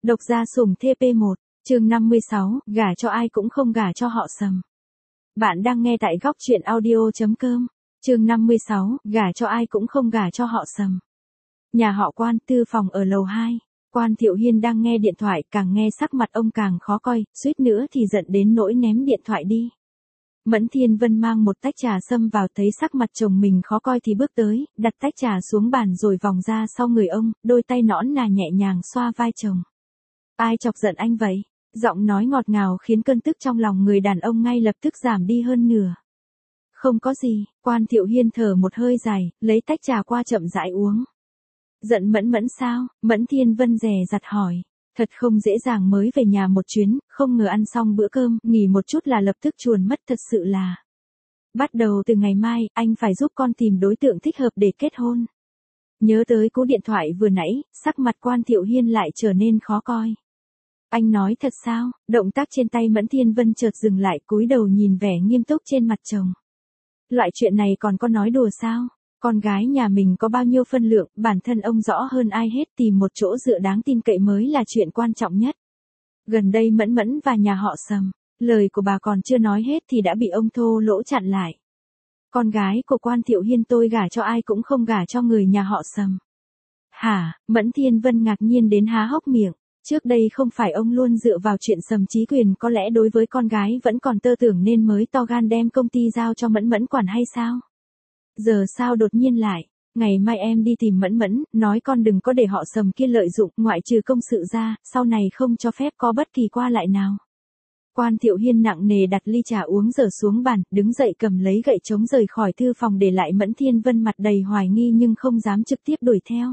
Độc gia sủng TP1, chương 56, gả cho ai cũng không gả cho họ Sầm. Bạn đang nghe tại góc truyện audio.com, chương 56, gả cho ai cũng không gả cho họ Sầm. Nhà họ Quan, tư phòng ở lầu 2. Quan Thiệu Hiên đang nghe điện thoại, càng nghe sắc mặt ông càng khó coi, suýt nữa thì giận đến nỗi ném điện thoại đi. Mẫn Thiên Vân mang một tách trà sâm vào, thấy sắc mặt chồng mình khó coi thì bước tới, đặt tách trà xuống bàn rồi vòng ra sau người ông, đôi tay nõn nà nhẹ nhàng xoa vai chồng. Ai chọc giận anh vậy? Giọng nói ngọt ngào khiến cơn tức trong lòng người đàn ông ngay lập tức giảm đi hơn nửa. Không có gì, Quan Thiệu Hiên thở một hơi dài, lấy tách trà qua chậm rãi uống. Giận Mẫn Mẫn sao? Mẫn Thiên Vân dè dặt hỏi. Thật không dễ dàng, mới về nhà một chuyến, không ngờ ăn xong bữa cơm, nghỉ một chút là lập tức chuồn mất, thật sự là. Bắt đầu từ ngày mai, anh phải giúp con tìm đối tượng thích hợp để kết hôn. Nhớ tới cú điện thoại vừa nãy, sắc mặt Quan Thiệu Hiên lại trở nên khó coi. Anh nói thật sao? Động tác trên tay Mẫn Thiên Vân chợt dừng lại, cúi đầu nhìn vẻ nghiêm túc trên mặt chồng. Loại chuyện này còn có nói đùa sao? Con gái nhà mình có bao nhiêu phân lượng, bản thân ông rõ hơn ai hết, tìm một chỗ dựa đáng tin cậy mới là chuyện quan trọng nhất. Gần đây Mẫn Mẫn và nhà họ Sầm, lời của bà còn chưa nói hết thì đã bị ông thô lỗ chặn lại. Con gái của Quan Thiệu Hiên tôi gả cho ai cũng không gả cho người nhà họ Sầm. Hả? Mẫn Thiên Vân ngạc nhiên đến há hốc miệng. Trước đây không phải ông luôn dựa vào chuyện Sầm Chí Quyền, có lẽ đối với con gái vẫn còn tơ tưởng nên mới to gan đem công ty giao cho Mẫn Mẫn quản hay sao? Giờ sao đột nhiên lại? Ngày mai em đi tìm Mẫn Mẫn, nói con đừng có để họ Sầm kia lợi dụng, ngoại trừ công sự ra, sau này không cho phép có bất kỳ qua lại nào. Quan Thiệu Hiên nặng nề đặt ly trà uống dở xuống bàn, đứng dậy cầm lấy gậy chống rời khỏi thư phòng, để lại Mẫn Thiên Vân mặt đầy hoài nghi nhưng không dám trực tiếp đuổi theo.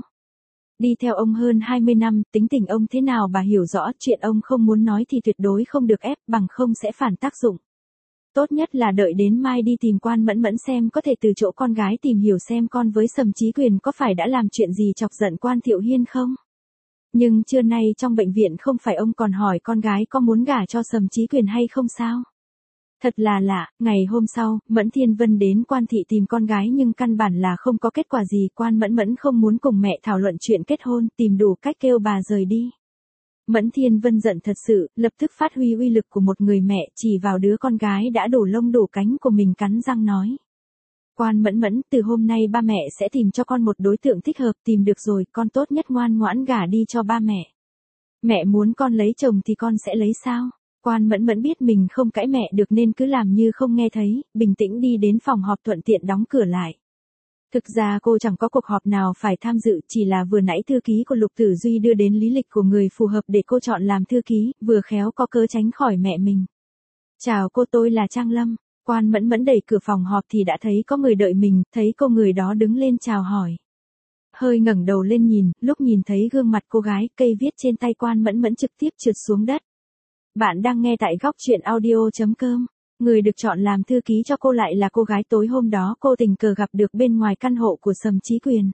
Đi theo ông hơn 20 năm, tính tình ông thế nào bà hiểu rõ, chuyện ông không muốn nói thì tuyệt đối không được ép, bằng không sẽ phản tác dụng. Tốt nhất là đợi đến mai đi tìm Quan Mẫn Mẫn xem có thể từ chỗ con gái tìm hiểu xem con với Sầm Chí Quyền có phải đã làm chuyện gì chọc giận Quan Thiệu Hiên không. Nhưng trưa nay trong bệnh viện không phải ông còn hỏi con gái có muốn gả cho Sầm Chí Quyền hay không sao? Thật là lạ, ngày hôm sau, Mẫn Thiên Vân đến Quan thị tìm con gái nhưng căn bản là không có kết quả gì. Quan Mẫn Mẫn không muốn cùng mẹ thảo luận chuyện kết hôn, tìm đủ cách kêu bà rời đi. Mẫn Thiên Vân giận thật sự, lập tức phát huy uy lực của một người mẹ, chỉ vào đứa con gái đã đổ lông đổ cánh của mình, cắn răng nói. Quan Mẫn Mẫn, từ hôm nay ba mẹ sẽ tìm cho con một đối tượng thích hợp, tìm được rồi, con tốt nhất ngoan ngoãn gả đi cho ba mẹ. Mẹ muốn con lấy chồng thì con sẽ lấy sao? Quan Mẫn Mẫn biết mình không cãi mẹ được nên cứ làm như không nghe thấy, bình tĩnh đi đến phòng họp thuận tiện đóng cửa lại. Thực ra cô chẳng có cuộc họp nào phải tham dự, chỉ là vừa nãy thư ký của Lục Tử Duy đưa đến lý lịch của người phù hợp để cô chọn làm thư ký, vừa khéo có cớ tránh khỏi mẹ mình. Chào cô, tôi là Trang Lâm. Quan Mẫn Mẫn đẩy cửa phòng họp thì đã thấy có người đợi mình, thấy cô người đó đứng lên chào hỏi. Hơi ngẩng đầu lên nhìn, lúc nhìn thấy gương mặt cô gái, cây viết trên tay Quan Mẫn Mẫn trực tiếp trượt xuống đất. Bạn đang nghe tại góc truyện audio.com. Người được chọn làm thư ký cho cô lại là cô gái tối hôm đó cô tình cờ gặp được bên ngoài căn hộ của Sầm Chí Quyền.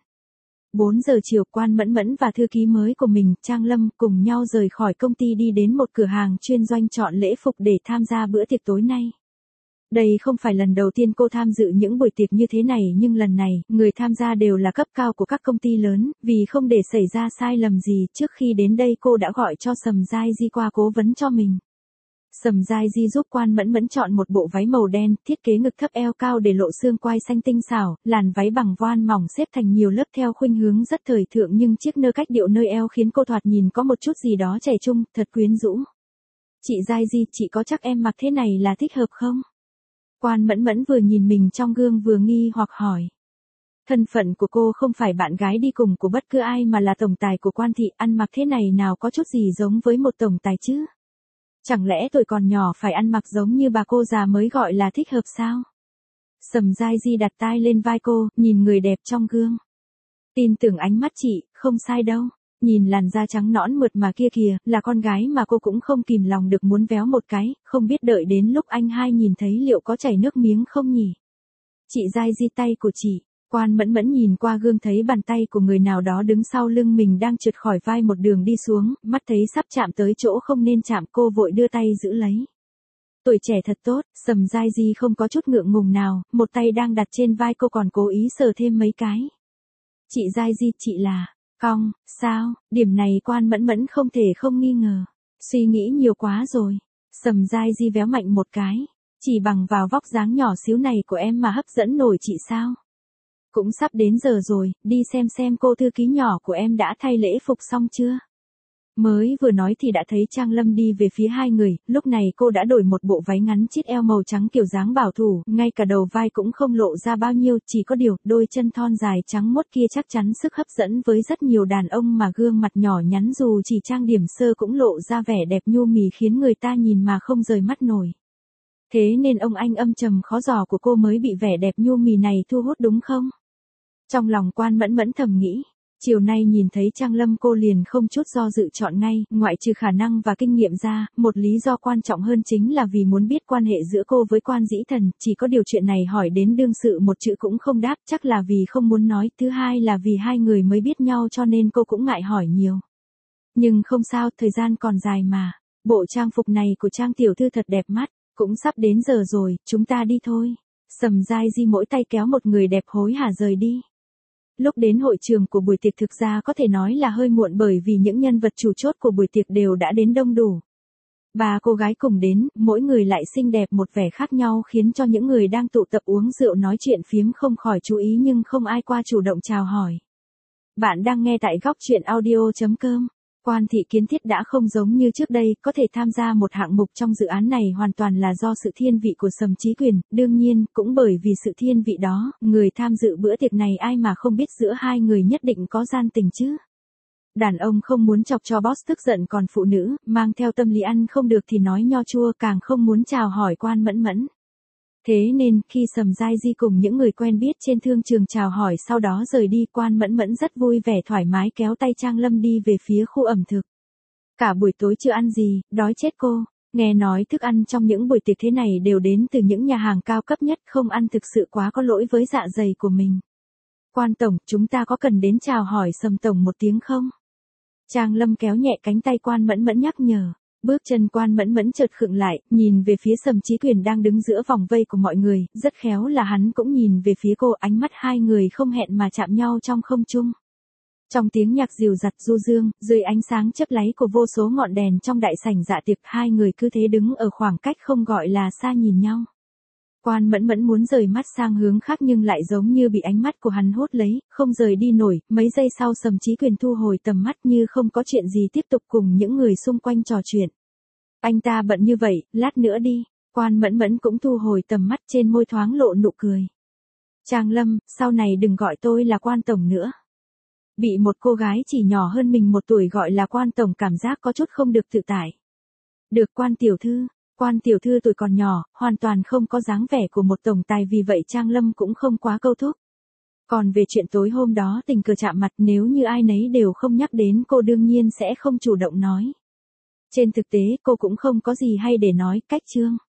4 giờ chiều, Quan Mẫn Mẫn và thư ký mới của mình, Trang Lâm, cùng nhau rời khỏi công ty đi đến một cửa hàng chuyên doanh chọn lễ phục để tham gia bữa tiệc tối nay. Đây không phải lần đầu tiên cô tham dự những buổi tiệc như thế này, nhưng lần này, người tham gia đều là cấp cao của các công ty lớn, vì không để xảy ra sai lầm gì, trước khi đến đây cô đã gọi cho Sầm Giai Di qua cố vấn cho mình. Sầm Giai Di giúp Quan Mẫn Mẫn chọn một bộ váy màu đen, thiết kế ngực thấp eo cao để lộ xương quai xanh tinh xảo, làn váy bằng voan mỏng xếp thành nhiều lớp theo khuynh hướng rất thời thượng, nhưng chiếc nơ cách điệu nơi eo khiến cô thoạt nhìn có một chút gì đó trẻ trung, thật quyến rũ. Chị Giai Di, chị có chắc em mặc thế này là thích hợp không? Quan Mẫn Mẫn vừa nhìn mình trong gương vừa nghi hoặc hỏi. Thân phận của cô không phải bạn gái đi cùng của bất cứ ai mà là tổng tài của Quan thị, ăn mặc thế này nào có chút gì giống với một tổng tài chứ? Chẳng lẽ tuổi còn nhỏ phải ăn mặc giống như bà cô già mới gọi là thích hợp sao? Sầm Giai Di đặt tai lên vai cô, nhìn người đẹp trong gương. Tin tưởng ánh mắt chị, không sai đâu. Nhìn làn da trắng nõn mượt mà kia kìa, là con gái mà cô cũng không kìm lòng được muốn véo một cái, không biết đợi đến lúc anh hai nhìn thấy liệu có chảy nước miếng không nhỉ? Chị Giai Di, tay của chị. Quan Mẫn Mẫn nhìn qua gương thấy bàn tay của người nào đó đứng sau lưng mình đang trượt khỏi vai một đường đi xuống, mắt thấy sắp chạm tới chỗ không nên chạm, cô vội đưa tay giữ lấy. Tuổi trẻ thật tốt, Sầm Giai Di không có chút ngượng ngùng nào, một tay đang đặt trên vai cô còn cố ý sờ thêm mấy cái. Chị Giai Di, chị là... Cong, sao, điểm này Quan Mẫn Mẫn không thể không nghi ngờ. Suy nghĩ nhiều quá rồi. Sầm Giai Di véo mạnh một cái. Chỉ bằng vào vóc dáng nhỏ xíu này của em mà hấp dẫn nổi chị sao? Cũng sắp đến giờ rồi, đi xem cô thư ký nhỏ của em đã thay lễ phục xong chưa? Mới vừa nói thì đã thấy Trang Lâm đi về phía hai người, lúc này cô đã đổi một bộ váy ngắn chít eo màu trắng kiểu dáng bảo thủ, ngay cả đầu vai cũng không lộ ra bao nhiêu, chỉ có điều, đôi chân thon dài trắng muốt kia chắc chắn sức hấp dẫn với rất nhiều đàn ông mà gương mặt nhỏ nhắn dù chỉ trang điểm sơ cũng lộ ra vẻ đẹp nhu mì khiến người ta nhìn mà không rời mắt nổi. Thế nên ông anh âm trầm khó dò của cô mới bị vẻ đẹp nhu mì này thu hút đúng không? Trong lòng Quan Mẫn Mẫn thầm nghĩ. Chiều nay nhìn thấy Trang Lâm cô liền không chút do dự chọn ngay, ngoại trừ khả năng và kinh nghiệm ra, một lý do quan trọng hơn chính là vì muốn biết quan hệ giữa cô với Quan Dĩ Thần, chỉ có điều chuyện này hỏi đến đương sự một chữ cũng không đáp, chắc là vì không muốn nói, thứ hai là vì hai người mới biết nhau cho nên cô cũng ngại hỏi nhiều. Nhưng không sao, thời gian còn dài mà, bộ trang phục này của Trang tiểu thư thật đẹp mắt, cũng sắp đến giờ rồi, chúng ta đi thôi. Sầm Giai Di mỗi tay kéo một người đẹp hối hả rời đi. Lúc đến hội trường của buổi tiệc thực ra có thể nói là hơi muộn bởi vì những nhân vật chủ chốt của buổi tiệc đều đã đến đông đủ. Ba cô gái cùng đến, mỗi người lại xinh đẹp một vẻ khác nhau khiến cho những người đang tụ tập uống rượu nói chuyện phiếm không khỏi chú ý nhưng không ai qua chủ động chào hỏi. Bạn đang nghe tại góc truyện audio.com. Quan Thị Kiến Thiết đã không giống như trước đây, có thể tham gia một hạng mục trong dự án này hoàn toàn là do sự thiên vị của Sầm Chí Quyền, đương nhiên, cũng bởi vì sự thiên vị đó, người tham dự bữa tiệc này ai mà không biết giữa hai người nhất định có gian tình chứ. Đàn ông không muốn chọc cho boss tức giận còn phụ nữ, mang theo tâm lý ăn không được thì nói nho chua càng không muốn chào hỏi Quan Mẫn Mẫn. Thế nên, khi Sầm Giai Di cùng những người quen biết trên thương trường chào hỏi sau đó rời đi Quan Mẫn Mẫn rất vui vẻ thoải mái kéo tay Trang Lâm đi về phía khu ẩm thực. Cả buổi tối chưa ăn gì, đói chết cô. Nghe nói thức ăn trong những buổi tiệc thế này đều đến từ những nhà hàng cao cấp nhất, không ăn thực sự quá có lỗi với dạ dày của mình. Quan Tổng, chúng ta có cần đến chào hỏi Sầm Tổng một tiếng không? Trang Lâm kéo nhẹ cánh tay Quan Mẫn Mẫn nhắc nhở. Bước chân Quan Mẫn Mẫn chợt khựng lại, nhìn về phía Sầm Chí Quyền đang đứng giữa vòng vây của mọi người, rất khéo là hắn cũng nhìn về phía cô, ánh mắt hai người không hẹn mà chạm nhau trong không trung. Trong tiếng nhạc dịu dặt du dương, dưới ánh sáng chớp láy của vô số ngọn đèn trong đại sảnh dạ tiệc, hai người cứ thế đứng ở khoảng cách không gọi là xa nhìn nhau. Quan Mẫn Mẫn muốn rời mắt sang hướng khác nhưng lại giống như bị ánh mắt của hắn hút lấy, không rời đi nổi, mấy giây sau Sầm Chí Quyền thu hồi tầm mắt như không có chuyện gì tiếp tục cùng những người xung quanh trò chuyện. Anh ta bận như vậy, lát nữa đi. Quan Mẫn Mẫn cũng thu hồi tầm mắt, trên môi thoáng lộ nụ cười. Trang Lâm, sau này đừng gọi tôi là Quan Tổng nữa. Bị một cô gái chỉ nhỏ hơn mình một tuổi gọi là Quan Tổng cảm giác có chút không được tự tại. Được Quan Tiểu Thư. Quan Tiểu Thư tuổi còn nhỏ, hoàn toàn không có dáng vẻ của một tổng tài vì vậy Trang Lâm cũng không quá câu thúc. Còn về chuyện tối hôm đó tình cờ chạm mặt nếu như ai nấy đều không nhắc đến cô đương nhiên sẽ không chủ động nói. Trên thực tế cô cũng không có gì hay để nói, cách chương.